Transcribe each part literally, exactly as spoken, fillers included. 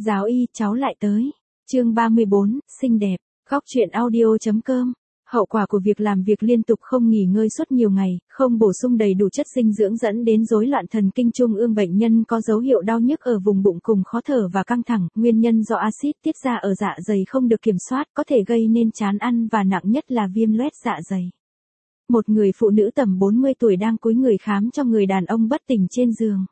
Giáo y, cháu lại tới. Chương ba mươi bốn, xinh đẹp. Góc truyện audio.com. Hậu quả của việc làm việc liên tục không nghỉ ngơi suốt nhiều ngày, không bổ sung đầy đủ chất dinh dưỡng dẫn đến rối loạn thần kinh trung ương. Bệnh nhân có dấu hiệu đau nhức ở vùng bụng cùng khó thở và căng thẳng, nguyên nhân do axit tiết ra ở dạ dày không được kiểm soát, có thể gây nên chán ăn và nặng nhất là viêm loét dạ dày. Một người phụ nữ tầm bốn mươi tuổi đang cúi người khám cho người đàn ông bất tỉnh trên giường.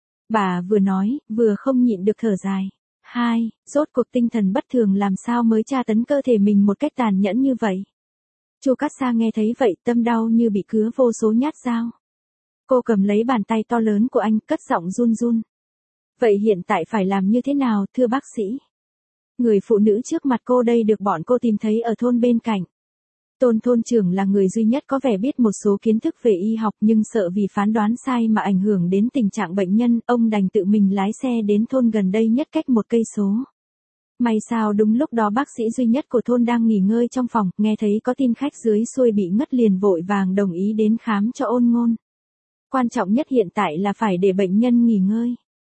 Bà vừa nói, vừa không nhịn được thở dài. Hai, rốt cuộc tinh thần bất thường làm sao mới tra tấn cơ thể mình một cách tàn nhẫn như vậy. Chu Cát Sa nghe thấy vậy, tâm đau như bị cứa vô số nhát dao. Cô cầm lấy bàn tay to lớn của anh, cất giọng run run. Vậy hiện tại phải làm như thế nào, thưa bác sĩ? Người phụ nữ trước mặt cô đây được bọn cô tìm thấy ở thôn bên cạnh. Tôn thôn trưởng là người duy nhất có vẻ biết một số kiến thức về y học, nhưng sợ vì phán đoán sai mà ảnh hưởng đến tình trạng bệnh nhân, ông đành tự mình lái xe đến thôn gần đây nhất cách một cây số. May sao đúng lúc đó bác sĩ duy nhất của thôn đang nghỉ ngơi trong phòng, nghe thấy có tin khách dưới xuôi bị ngất liền vội vàng đồng ý đến khám cho Ôn Ngôn. Quan trọng nhất hiện tại là phải để bệnh nhân nghỉ ngơi.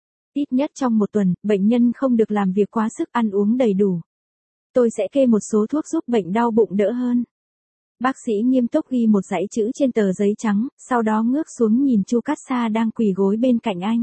Ít nhất trong một tuần, bệnh nhân không được làm việc quá sức, ăn uống đầy đủ. Tôi sẽ kê một số thuốc giúp bệnh đau bụng đỡ hơn. Bác sĩ nghiêm túc ghi một dãy chữ trên tờ giấy trắng, sau đó ngước xuống nhìn Chu Cát Sa đang quỳ gối bên cạnh anh.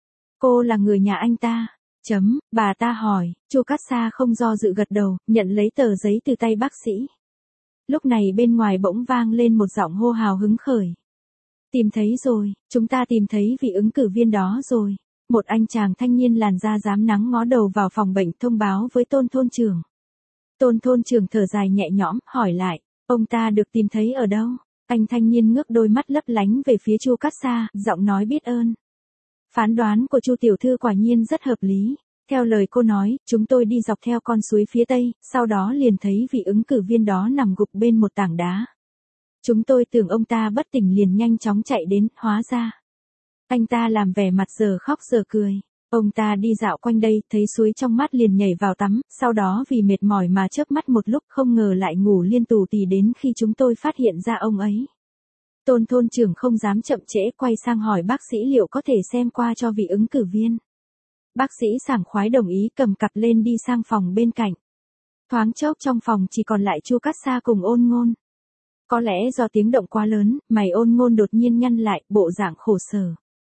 Cô là người nhà anh ta. Chấm, bà ta hỏi. Chu Cát Sa không do dự gật đầu, nhận lấy tờ giấy từ tay bác sĩ. Lúc này bên ngoài bỗng vang lên một giọng hô hào hứng khởi. Tìm thấy rồi, chúng ta tìm thấy vị ứng cử viên đó rồi. Một anh chàng thanh niên làn da rám nắng ngó đầu vào phòng bệnh thông báo với Tôn thôn trưởng. Tôn thôn trưởng thở dài nhẹ nhõm, hỏi lại, ông ta được tìm thấy ở đâu? Anh thanh niên ngước đôi mắt lấp lánh về phía Chu Cát Sa, giọng nói biết ơn. Phán đoán của Chu tiểu thư quả nhiên rất hợp lý. Theo lời cô nói, chúng tôi đi dọc theo con suối phía tây, sau đó liền thấy vị ứng cử viên đó nằm gục bên một tảng đá. Chúng tôi tưởng ông ta bất tỉnh liền nhanh chóng chạy đến, hóa ra. Anh ta làm vẻ mặt giờ khóc giờ cười. Ông ta đi dạo quanh đây, thấy suối trong mát liền nhảy vào tắm, sau đó vì mệt mỏi mà chớp mắt một lúc, không ngờ lại ngủ liên tù tì đến khi chúng tôi phát hiện ra ông ấy. Tôn thôn trưởng không dám chậm trễ, quay sang hỏi bác sĩ liệu có thể xem qua cho vị ứng cử viên. Bác sĩ sảng khoái đồng ý, cầm cặp lên đi sang phòng bên cạnh. Thoáng chốc trong phòng chỉ còn lại Chu Cát Sa cùng Ôn Ngôn. Có lẽ do tiếng động quá lớn, mày Ôn Ngôn đột nhiên nhăn lại, bộ dạng khổ sở.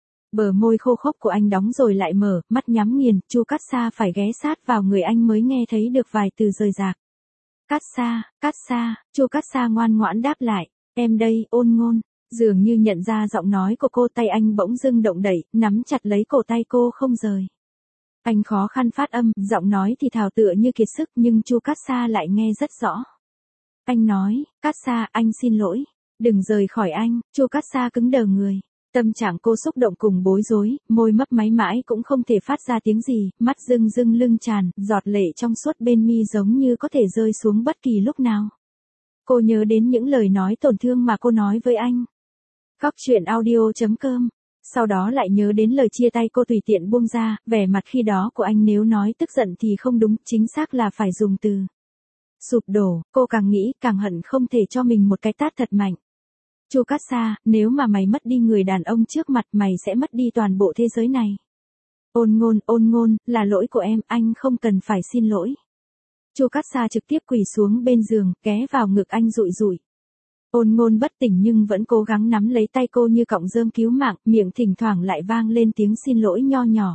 Bờ môi khô khốc của anh đóng rồi lại mở, mắt nhắm nghiền, Chu Cát Sa phải ghé sát vào người anh mới nghe thấy được vài từ rời rạc. Cát Sa, Cát Sa, Chu Cát Sa ngoan ngoãn đáp lại, em đây, Ôn Ngôn. Dường như nhận ra giọng nói của cô, tay anh bỗng dưng động đẩy, nắm chặt lấy cổ tay cô không rời. Anh khó khăn phát âm, giọng nói thì thào tựa như kiệt sức, nhưng Chu Cát Sa lại nghe rất rõ. Anh nói, Cát Sa, anh xin lỗi, đừng rời khỏi anh. Chu Cát Sa cứng đờ người. Tâm trạng cô xúc động cùng bối rối, môi mấp máy mãi cũng không thể phát ra tiếng gì, mắt rưng rưng lưng tràn, giọt lệ trong suốt bên mi giống như có thể rơi xuống bất kỳ lúc nào. Cô nhớ đến những lời nói tổn thương mà cô nói với anh. Góc truyện audio.com. Sau đó lại nhớ đến lời chia tay cô tùy tiện buông ra, vẻ mặt khi đó của anh nếu nói tức giận thì không đúng, chính xác là phải dùng từ sụp đổ. Cô càng nghĩ càng hận không thể cho mình một cái tát thật mạnh. Chu Cát Sa, nếu mà mày mất đi người đàn ông trước mặt mày sẽ mất đi toàn bộ thế giới này. Ôn Ngôn, Ôn Ngôn, là lỗi của em, anh không cần phải xin lỗi. Chu Cát Sa trực tiếp quỳ xuống bên giường, ghé vào ngực anh rụi rụi. Ôn Ngôn bất tỉnh nhưng vẫn cố gắng nắm lấy tay cô như cọng rơm cứu mạng, miệng thỉnh thoảng lại vang lên tiếng xin lỗi nho nhỏ.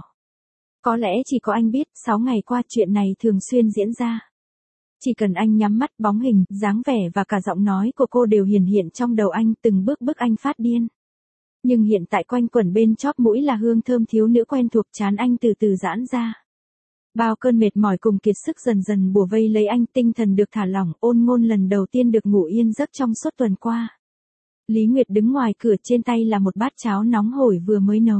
Có lẽ chỉ có anh biết, sáu ngày qua chuyện này thường xuyên diễn ra. Chỉ cần anh nhắm mắt, bóng hình, dáng vẻ và cả giọng nói của cô đều hiển hiện trong đầu anh, từng bước bức anh phát điên. Nhưng hiện tại quanh quẩn bên chóp mũi là hương thơm thiếu nữ quen thuộc, trán anh từ từ giãn ra. Bao cơn mệt mỏi cùng kiệt sức dần dần bủa vây lấy anh, tinh thần được thả lỏng, Ôn Ngôn lần đầu tiên được ngủ yên giấc trong suốt tuần qua. Lý Nguyệt đứng ngoài cửa, trên tay là một bát cháo nóng hổi vừa mới nấu.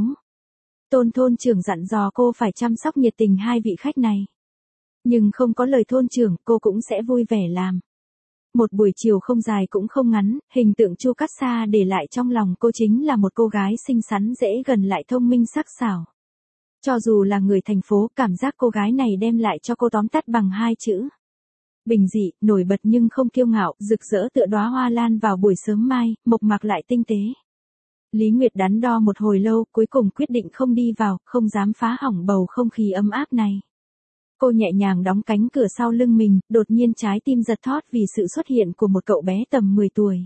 Tôn thôn trưởng dặn dò cô phải chăm sóc nhiệt tình hai vị khách này. Nhưng không có lời thôn trưởng, cô cũng sẽ vui vẻ làm. Một buổi chiều không dài cũng không ngắn, hình tượng Chu Cát Sa để lại trong lòng cô chính là một cô gái xinh xắn dễ gần lại thông minh sắc sảo. Cho dù là người thành phố, cảm giác cô gái này đem lại cho cô tóm tắt bằng hai chữ. Bình dị, nổi bật nhưng không kiêu ngạo, rực rỡ tựa đóa hoa lan vào buổi sớm mai, mộc mạc lại tinh tế. Lý Nguyệt đắn đo một hồi lâu, cuối cùng quyết định không đi vào, không dám phá hỏng bầu không khí ấm áp này. Cô nhẹ nhàng đóng cánh cửa sau lưng mình, đột nhiên trái tim giật thót vì sự xuất hiện của một cậu bé tầm mười tuổi.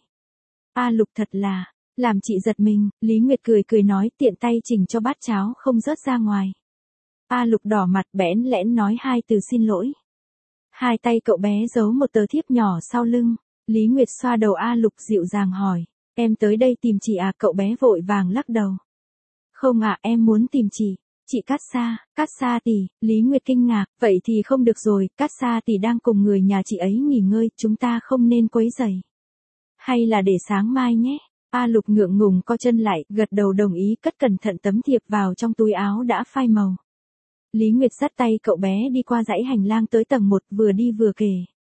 A Lục thật là, làm chị giật mình, Lý Nguyệt cười cười nói tiện tay chỉnh cho bát cháo không rớt ra ngoài. A Lục đỏ mặt bẽn lẽn nói hai từ xin lỗi. Hai tay cậu bé giấu một tờ thiếp nhỏ sau lưng, Lý Nguyệt xoa đầu A Lục dịu dàng hỏi, em tới đây tìm chị à? Cậu bé vội vàng lắc đầu. Không à, em muốn tìm chị. Chị Cát Sa, Cát Sa tỷ, Lý Nguyệt kinh ngạc, vậy thì không được rồi, Cát Sa tỷ đang cùng người nhà chị ấy nghỉ ngơi, chúng ta không nên quấy rầy. Hay là để sáng mai nhé. A Lục ngượng ngùng co chân lại, gật đầu đồng ý, cất cẩn thận tấm thiệp vào trong túi áo đã phai màu. Lý Nguyệt dắt tay cậu bé đi qua dãy hành lang tới tầng một, vừa đi vừa kể.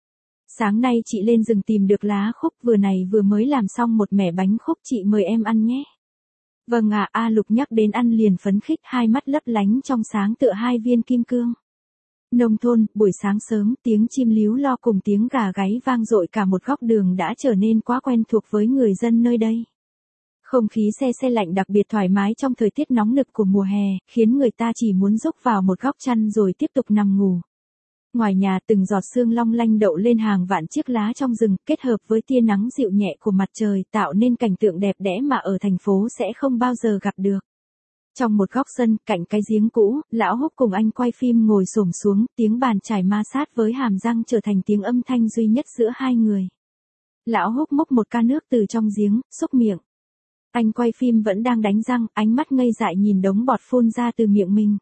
Sáng nay chị lên rừng tìm được lá khúc, vừa này vừa mới làm xong một mẻ bánh khúc, chị mời em ăn nhé. Vâng ạ, à, A Lục nhắc đến ăn liền phấn khích, hai mắt lấp lánh trong sáng tựa hai viên kim cương. Nông thôn, buổi sáng sớm, tiếng chim líu lo cùng tiếng gà gáy vang dội cả một góc đường đã trở nên quá quen thuộc với người dân nơi đây. Không khí se se lạnh đặc biệt thoải mái trong thời tiết nóng nực của mùa hè, khiến người ta chỉ muốn rúc vào một góc chăn rồi tiếp tục nằm ngủ. Ngoài nhà từng giọt sương long lanh đậu lên hàng vạn chiếc lá trong rừng, kết hợp với tia nắng dịu nhẹ của mặt trời tạo nên cảnh tượng đẹp đẽ mà ở thành phố sẽ không bao giờ gặp được. Trong một góc sân, cạnh cái giếng cũ, lão Húc cùng anh quay phim ngồi xổm xuống, tiếng bàn chải ma sát với hàm răng trở thành tiếng âm thanh duy nhất giữa hai người. Lão Húc múc một ca nước từ trong giếng, xúc miệng. Anh quay phim vẫn đang đánh răng, ánh mắt ngây dại nhìn đống bọt phun ra từ miệng mình.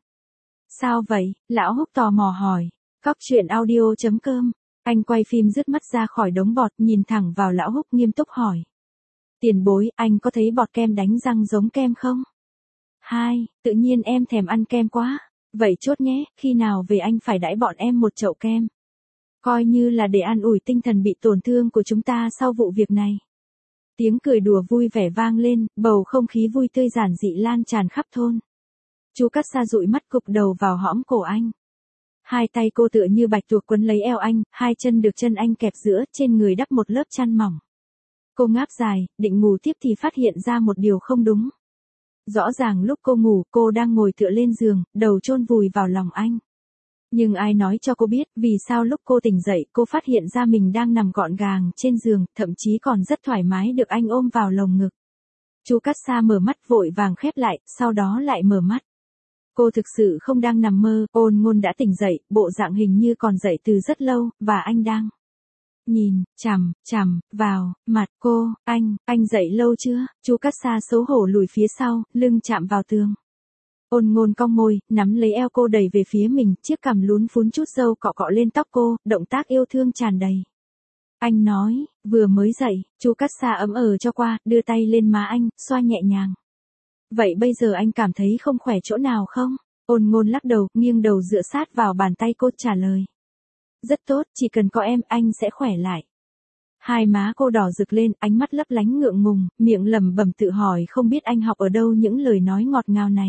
Sao vậy? Lão Húc tò mò hỏi. Góc truyện audio chấm com. Anh quay phim rứt mắt ra khỏi đống bọt, nhìn thẳng vào lão Húc nghiêm túc hỏi. Tiền bối, anh có thấy bọt kem đánh răng giống kem không? Hai, tự nhiên em thèm ăn kem quá. Vậy chốt nhé, khi nào về anh phải đãi bọn em một chậu kem. Coi như là để an ủi tinh thần bị tổn thương của chúng ta sau vụ việc này. Tiếng cười đùa vui vẻ vang lên, bầu không khí vui tươi giản dị lan tràn khắp thôn. Chú Cát Sa dụi mắt cụp đầu vào hõm cổ anh. Hai tay cô tựa như bạch tuộc quấn lấy eo anh, hai chân được chân anh kẹp giữa, trên người đắp một lớp chăn mỏng. Cô ngáp dài, định ngủ tiếp thì phát hiện ra một điều không đúng. Rõ ràng lúc cô ngủ, cô đang ngồi tựa lên giường, đầu chôn vùi vào lòng anh. Nhưng ai nói cho cô biết, vì sao lúc cô tỉnh dậy, cô phát hiện ra mình đang nằm gọn gàng trên giường, thậm chí còn rất thoải mái được anh ôm vào lồng ngực. Chú Cát Sa mở mắt vội vàng khép lại, sau đó lại mở mắt. Cô thực sự không đang nằm mơ, Ôn Ngôn đã tỉnh dậy, bộ dạng hình như còn dậy từ rất lâu, và anh đang nhìn, chằm, chằm, vào, mặt cô, anh, anh dậy lâu chưa? Chú Cát Sa xấu hổ lùi phía sau, lưng chạm vào tường. Ôn Ngôn cong môi, nắm lấy eo cô đẩy về phía mình, chiếc cằm lún phún chút râu cọ cọ lên tóc cô, động tác yêu thương tràn đầy. Anh nói, vừa mới dậy, chú Cát Sa ấm ờ cho qua, đưa tay lên má anh, xoa nhẹ nhàng. Vậy bây giờ anh cảm thấy không khỏe chỗ nào không? Ôn Ngôn lắc đầu, nghiêng đầu dựa sát vào bàn tay cô trả lời. Rất tốt, chỉ cần có em, anh sẽ khỏe lại. Hai má cô đỏ rực lên, ánh mắt lấp lánh ngượng ngùng, miệng lẩm bẩm tự hỏi không biết anh học ở đâu những lời nói ngọt ngào này.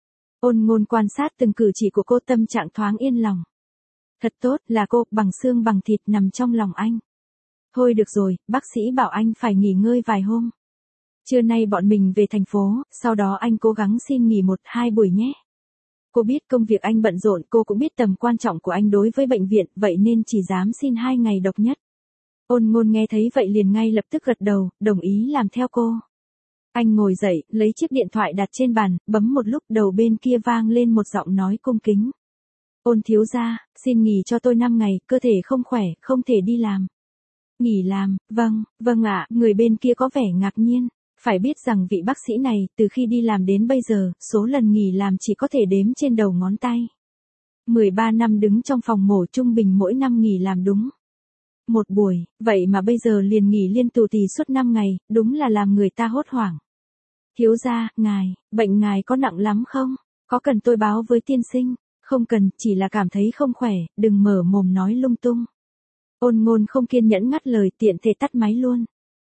Ôn Ngôn quan sát từng cử chỉ của cô, tâm trạng thoáng yên lòng. Thật tốt, là cô, bằng xương bằng thịt nằm trong lòng anh. Thôi được rồi, bác sĩ bảo anh phải nghỉ ngơi vài hôm. Trưa nay bọn mình về thành phố, sau đó anh cố gắng xin nghỉ một hai buổi nhé. Cô biết công việc anh bận rộn, cô cũng biết tầm quan trọng của anh đối với bệnh viện, vậy nên chỉ dám xin hai ngày độc nhất. Ôn Ngôn nghe thấy vậy liền ngay lập tức gật đầu, đồng ý làm theo cô. Anh ngồi dậy, lấy chiếc điện thoại đặt trên bàn, bấm một lúc, đầu bên kia vang lên một giọng nói cung kính. Ôn thiếu gia, xin nghỉ cho tôi năm ngày, cơ thể không khỏe, không thể đi làm. Nghỉ làm, vâng, vâng ạ, người bên kia có vẻ ngạc nhiên. Phải biết rằng vị bác sĩ này, từ khi đi làm đến bây giờ, số lần nghỉ làm chỉ có thể đếm trên đầu ngón tay. mười ba năm đứng trong phòng mổ, trung bình mỗi năm nghỉ làm đúng một buổi, vậy mà bây giờ liền nghỉ liên tù tì suốt năm ngày, đúng là làm người ta hốt hoảng. Thiếu gia, ngài, bệnh ngài có nặng lắm không? Có cần tôi báo với tiên sinh? Không cần, chỉ là cảm thấy không khỏe, đừng mở mồm nói lung tung. Ôn Ngôn không kiên nhẫn ngắt lời, tiện thể tắt máy luôn.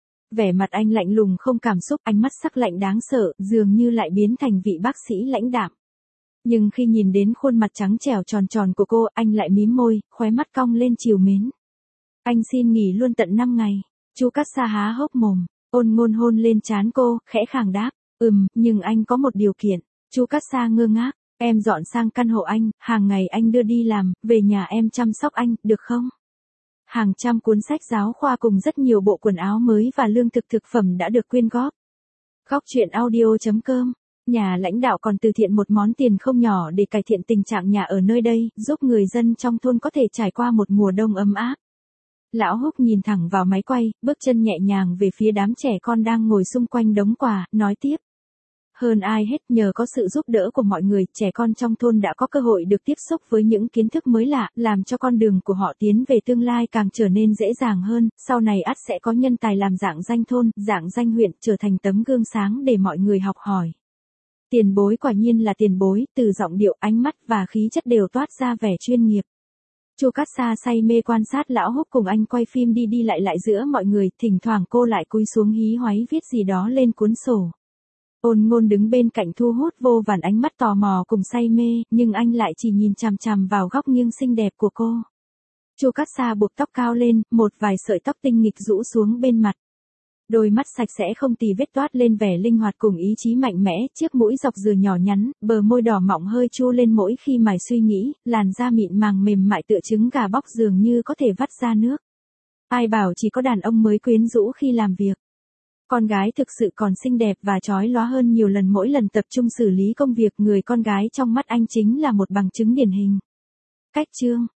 Vẻ mặt anh lạnh lùng không cảm xúc, ánh mắt sắc lạnh đáng sợ, dường như lại biến thành vị bác sĩ lãnh đạm. Nhưng khi nhìn đến khuôn mặt trắng trẻo tròn tròn của cô, anh lại mím môi, khóe mắt cong lên trìu mến. Anh xin nghỉ luôn tận năm ngày. Chú Cát Sa há hốc mồm, Ôn Ngôn hôn lên trán cô, khẽ khàng đáp, ừm, nhưng anh có một điều kiện. Chú Cát Sa ngơ ngác, Em dọn sang căn hộ anh, hàng ngày anh đưa đi làm, về nhà em chăm sóc anh, được không? Hàng trăm cuốn sách giáo khoa cùng rất nhiều bộ quần áo mới và lương thực thực phẩm đã được quyên góp. Góc chuyện audio chấm com. Nhà lãnh đạo còn từ thiện một món tiền không nhỏ để cải thiện tình trạng nhà ở nơi đây, giúp người dân trong thôn có thể trải qua một mùa đông ấm áp. Lão Húc nhìn thẳng vào máy quay, bước chân nhẹ nhàng về phía đám trẻ con đang ngồi xung quanh đống quà, nói tiếp. Hơn ai hết, nhờ có sự giúp đỡ của mọi người, trẻ con trong thôn đã có cơ hội được tiếp xúc với những kiến thức mới lạ, làm cho con đường của họ tiến về tương lai càng trở nên dễ dàng hơn, sau này ắt sẽ có nhân tài làm dạng danh thôn, dạng danh huyện, trở thành tấm gương sáng để mọi người học hỏi. Tiền bối quả nhiên là tiền bối, từ giọng điệu, ánh mắt và khí chất đều toát ra vẻ chuyên nghiệp. Chu Cát Sa say mê quan sát Lão Húc cùng anh quay phim đi đi lại lại giữa mọi người, thỉnh thoảng cô lại cúi xuống hí hoáy viết gì đó lên cuốn sổ. Ôn Ngôn đứng bên cạnh thu hút vô vàn ánh mắt tò mò cùng say mê, nhưng anh lại chỉ nhìn chằm chằm vào góc nghiêng xinh đẹp của cô. Chu Cát Sa buộc tóc cao lên, một vài sợi tóc tinh nghịch rũ xuống bên mặt. Đôi mắt sạch sẽ không tì vết toát lên vẻ linh hoạt cùng ý chí mạnh mẽ, chiếc mũi dọc dừa nhỏ nhắn, bờ môi đỏ mọng hơi chua lên mỗi khi mải suy nghĩ, làn da mịn màng mềm mại tựa trứng gà bóc dường như có thể vắt ra nước. Ai bảo chỉ có đàn ông mới quyến rũ khi làm việc. Con gái thực sự còn xinh đẹp và chói lóa hơn nhiều lần mỗi lần tập trung xử lý công việc, người con gái trong mắt anh chính là một bằng chứng điển hình. Cách chương